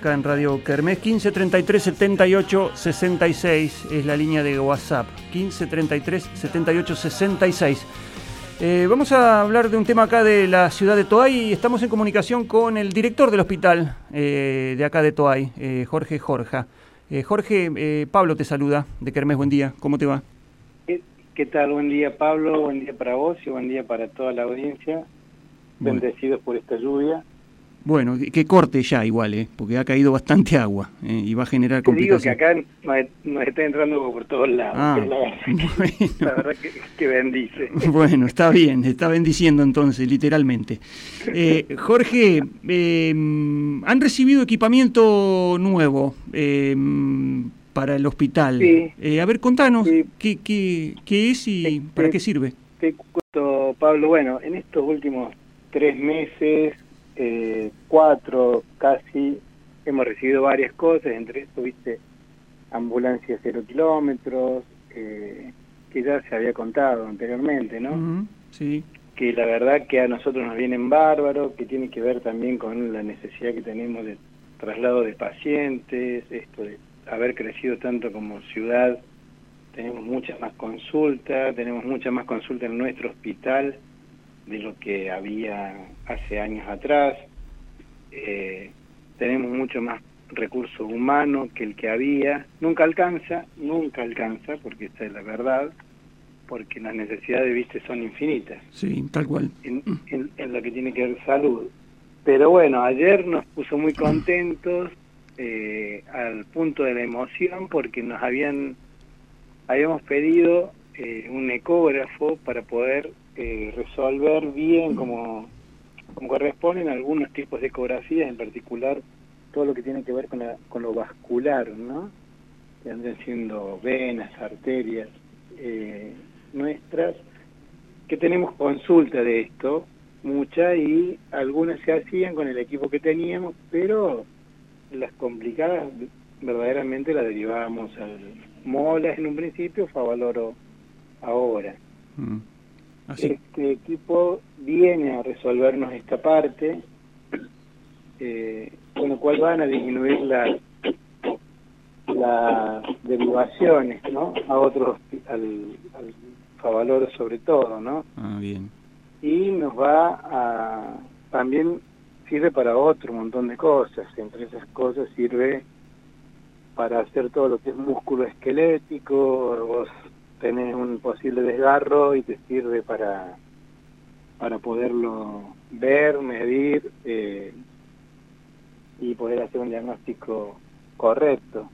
acá en Radio Kermés. 15 33 78 66 es la línea de WhatsApp. 15 33 78 66. Vamos a hablar de un tema acá de la ciudad de Toay y estamos en comunicación con el director del hospital de acá de Toay, Jorge Jorja. Jorge, Pablo te saluda de Kermés, buen día, ¿cómo te va? ¿Qué tal? Buen día, Pablo, buen día para vos y buen día para toda la audiencia. Bueno. Bendecidos por esta lluvia. Bueno, que corte ya igual, porque ha caído bastante agua y va a generar complicaciones. Te digo que acá nos está entrando por todos lados. La verdad que bendice. Bueno, está bien, está bendiciendo entonces, literalmente. Jorge, han recibido equipamiento nuevo para el hospital. Sí. A ver, contanos, Sí. ¿qué es y para qué sirve? Te cuento, Pablo, bueno, en estos últimos 3 meses... 4 casi, hemos recibido varias cosas, entre eso, ambulancia 0 kilómetros, que ya se había contado anteriormente, ¿no? Sí. Que la verdad que a nosotros nos vienen bárbaros, que tiene que ver también con la necesidad que tenemos de traslado de pacientes, esto de haber crecido tanto como ciudad, tenemos muchas más consultas en nuestro hospital de lo que había hace años atrás. Tenemos mucho más recurso humano que el que había. Nunca alcanza, porque esta es la verdad, porque las necesidades, son infinitas. Sí, tal cual. En lo que tiene que ver salud. Pero bueno, ayer nos puso muy contentos, al punto de la emoción, porque habíamos pedido un ecógrafo para poder resolver bien como corresponden algunos tipos de ecografías, en particular todo lo que tiene que ver con lo vascular, ¿no? Que andan siendo venas, arterias nuestras, que tenemos consulta de esto, muchas, y algunas se hacían con el equipo que teníamos, pero las complicadas verdaderamente las derivábamos al Molas en un principio, Favaloro ahora. Así. Este equipo viene a resolvernos esta parte, con lo cual van a disminuir las derivaciones, ¿no? A otros, al Favaloro sobre todo, ¿no? Bien. Y nos también sirve para otro montón de cosas. Entre esas cosas sirve para hacer todo lo que es músculo esquelético. Vos tenés un posible desgarro y te sirve para poderlo ver, medir y poder hacer un diagnóstico correcto.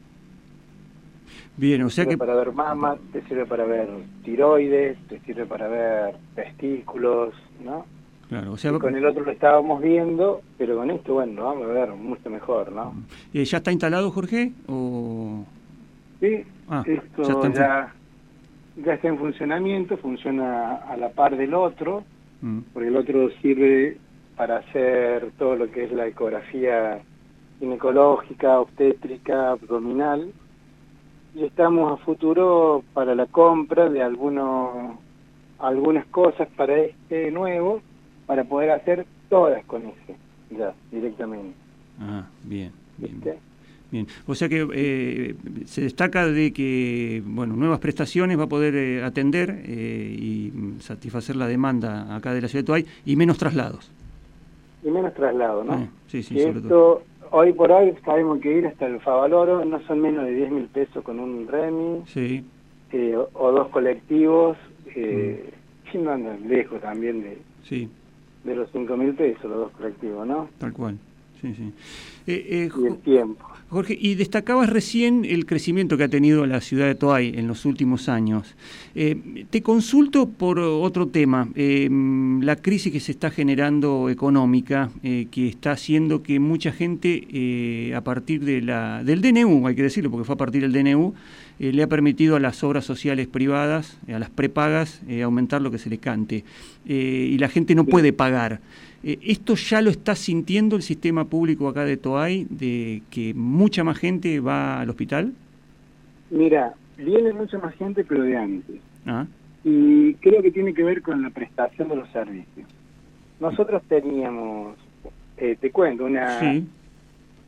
Bien, o sea que... Te sirve para ver mama, te sirve para ver tiroides, te sirve para ver testículos, ¿no? Claro, o sea... Y con el otro lo estábamos viendo, pero con esto, bueno, lo vamos a ver mucho mejor, ¿no? ¿Ya está instalado, Jorge? ¿O...? Sí, esto ya está en funcionamiento, funciona a la par del otro, porque el otro sirve para hacer todo lo que es la ecografía ginecológica, obstétrica, abdominal, y estamos a futuro para la compra de algunas cosas para este nuevo, para poder hacer todas con ese, ya, directamente. Bien. Bien, o sea que se destaca de que, nuevas prestaciones va a poder atender y satisfacer la demanda acá de la ciudad de Toay y menos traslados. Y menos traslados, ¿no? Sí, y sobre esto, todo. Hoy por hoy sabemos que ir hasta el Favaloro no son menos de 10.000 pesos con un Remi, sí. O 2 colectivos, y no andan lejos también de los 5.000 pesos los 2 colectivos, ¿no? Tal cual. Sí. Y el tiempo. Jorge, y destacabas recién el crecimiento que ha tenido la ciudad de Toay en los últimos años. Te consulto por otro tema, la crisis que se está generando económica, que está haciendo que mucha gente, a partir del DNU, hay que decirlo porque fue a partir del DNU, le ha permitido a las obras sociales privadas, a las prepagas, aumentar lo que se le cante. Y la gente no puede pagar. ¿Esto ya lo está sintiendo el sistema público acá de Toay, de que mucha más gente va al hospital? Mira, viene mucha más gente, pero de antes. Y creo que tiene que ver con la prestación de los servicios. Nosotros teníamos, te cuento,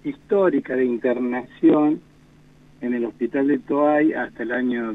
histórica de internación en el hospital de Toay hasta el año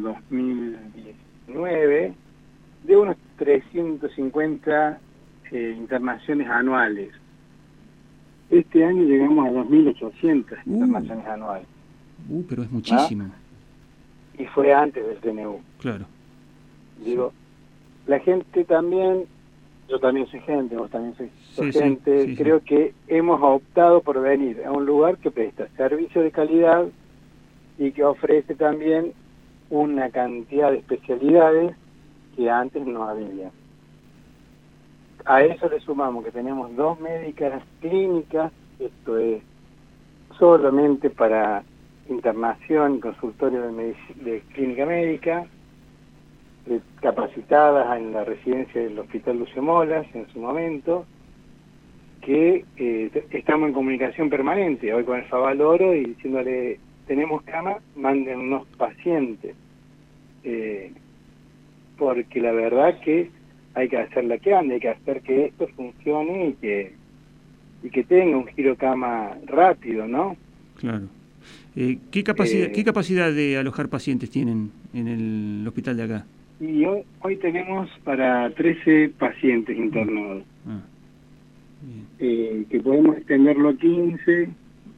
2019 de unos 350 internaciones anuales. Este año llegamos a 2.800 internaciones anuales. Pero es muchísimo. ¿Ah? Y fue antes del TNU. Claro. Digo, la gente también, yo también soy gente, vos también sois gente, creo que hemos optado por venir a un lugar que presta servicio de calidad y que ofrece también una cantidad de especialidades que antes no había. A eso le sumamos que tenemos 2 médicas clínicas, esto es solamente para internación y consultorio de clínica médica, capacitadas en la residencia del Hospital Lucio Molas en su momento, que estamos en comunicación permanente hoy con el Favaloro y diciéndole, tenemos cama, manden unos pacientes, porque la verdad que hay que hacer la que ande, hay que hacer que esto funcione y que tenga un giro cama rápido, ¿no? Claro. ¿Qué capacidad de alojar pacientes tienen en el hospital de acá? Y hoy tenemos para 13 pacientes internados. Que podemos extenderlo a 15.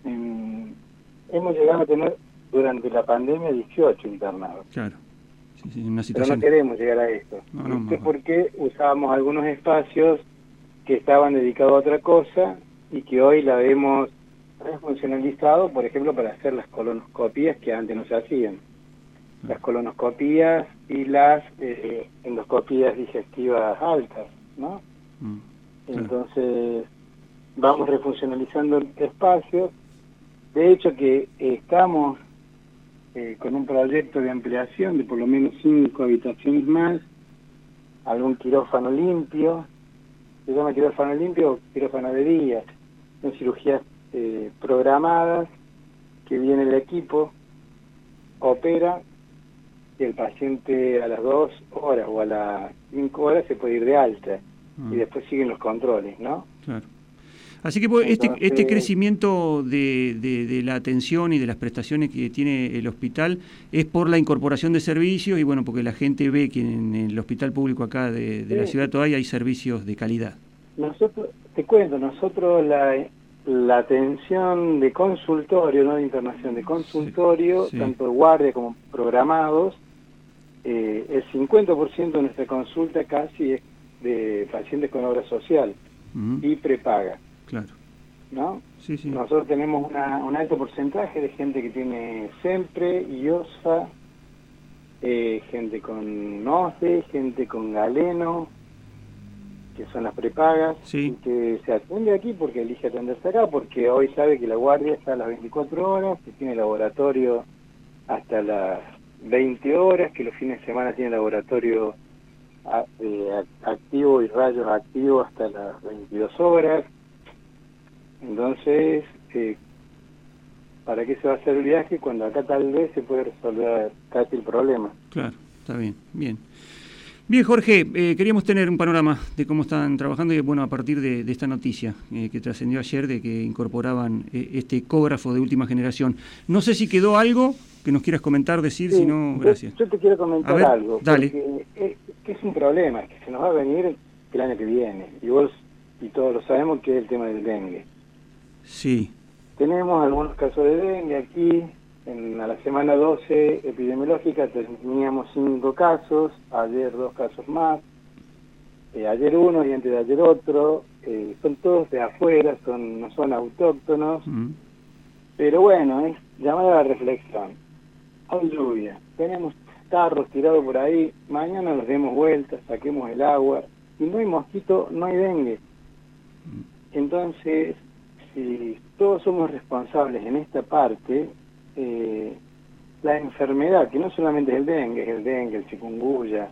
Hemos llegado a tener durante la pandemia 18 internados. Claro. Sí, una situación... Pero no queremos llegar a esto. Esto es porque usábamos algunos espacios que estaban dedicados a otra cosa y que hoy la hemos refuncionalizado, por ejemplo, para hacer las colonoscopías que antes no se hacían. Las colonoscopías y las endoscopías digestivas altas, ¿no? Claro. Entonces, vamos refuncionalizando espacios. De hecho, que estamos con un proyecto de ampliación de por lo menos 5 habitaciones más, algún quirófano limpio, se llama quirófano limpio o quirófano de día, son cirugías programadas, que viene el equipo, opera, y el paciente a las 2 horas o a las 5 horas se puede ir de alta, y después siguen los controles, ¿no? Claro. Así que entonces, este crecimiento de la atención y de las prestaciones que tiene el hospital es por la incorporación de servicios y bueno, porque la gente ve que en el hospital público acá de la ciudad de Toay hay servicios de calidad. Nosotros, te cuento, la atención de consultorio, no de internación, de consultorio, tanto de guardia como programados, el 50% de nuestra consulta casi es de pacientes con obra social y prepaga. Claro. ¿No? Nosotros tenemos un alto porcentaje de gente que tiene SEMPRE y OSFA, gente con OSDE, gente con Galeno, que son las prepagas, y que se atiende aquí porque elige atenderse acá, porque hoy sabe que la guardia está a las 24 horas, que tiene laboratorio hasta las 20 horas, que los fines de semana tiene laboratorio activo y rayos activos hasta las 22 horas. Entonces, ¿para qué se va a hacer el viaje cuando acá tal vez se puede resolver casi el problema? Claro, está bien, bien. Bien, Jorge, queríamos tener un panorama de cómo están trabajando y bueno, a partir de esta noticia que trascendió ayer de que incorporaban este ecógrafo de última generación. No sé si quedó algo que nos quieras comentar, decir, si no, gracias. Yo te quiero comentar algo, dale. Que es un problema, que se nos va a venir el año que viene, y vos y todos lo sabemos, que es el tema del dengue. Sí. Tenemos algunos casos de dengue aquí. A la semana 12 epidemiológica teníamos 5 casos, ayer 2 casos más, ayer uno y antes de ayer otro, son todos de afuera, no son autóctonos, pero bueno, es llamar a la reflexión. Hay lluvia, tenemos tarros tirados por ahí, mañana los demos vueltas, saquemos el agua, y no hay mosquito, no hay dengue. Entonces, si todos somos responsables en esta parte, la enfermedad, que no solamente es el dengue, el chikungunya,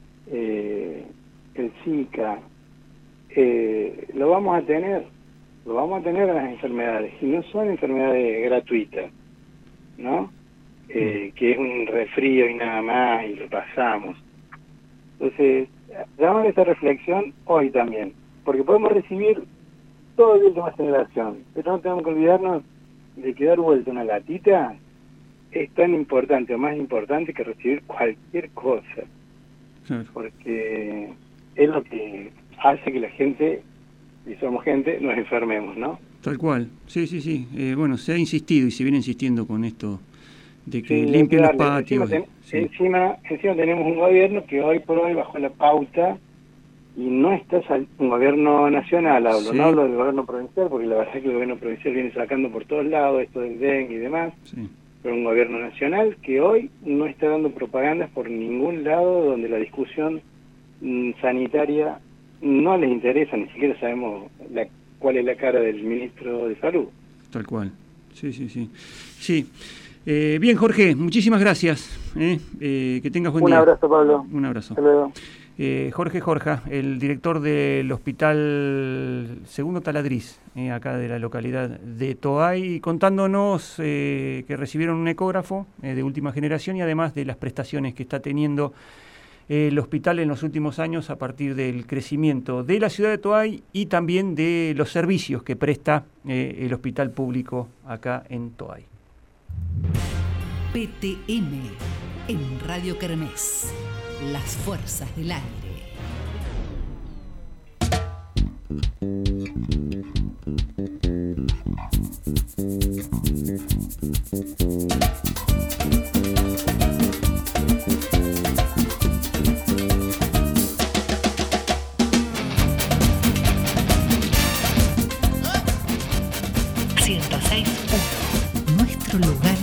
el Zika, lo vamos a tener a las enfermedades, y no son enfermedades gratuitas, ¿no? Que es un resfrío y nada más, y lo pasamos. Entonces, llamar a esta reflexión hoy también, porque podemos recibir todo de última generación, pero no tenemos que olvidarnos de que dar vuelta una latita es tan importante o más importante que recibir cualquier cosa. Claro. Porque es lo que hace que la gente, y somos gente, nos enfermemos, ¿no? Tal cual, sí. Bueno, se ha insistido y se viene insistiendo con esto de que limpien los patios. Encima tenemos un gobierno que hoy por hoy bajó la pauta y no está un gobierno nacional, no hablo del gobierno provincial, porque la verdad es que el gobierno provincial viene sacando por todos lados esto del dengue y demás, pero un gobierno nacional que hoy no está dando propagandas por ningún lado donde la discusión sanitaria no les interesa, ni siquiera sabemos cuál es la cara del ministro de Salud. Tal cual, sí. Bien, Jorge, muchísimas gracias. Que tengas buen día. Un abrazo, Pablo. Un abrazo. Hasta luego. Jorge Jorja, el director del Hospital Segundo Taladriz, acá de la localidad de Toay, contándonos que recibieron un ecógrafo de última generación y además de las prestaciones que está teniendo el hospital en los últimos años a partir del crecimiento de la ciudad de Toay y también de los servicios que presta el hospital público acá en Toay. PTM en Radio Kermés. Las fuerzas del aire. Nuestro lugar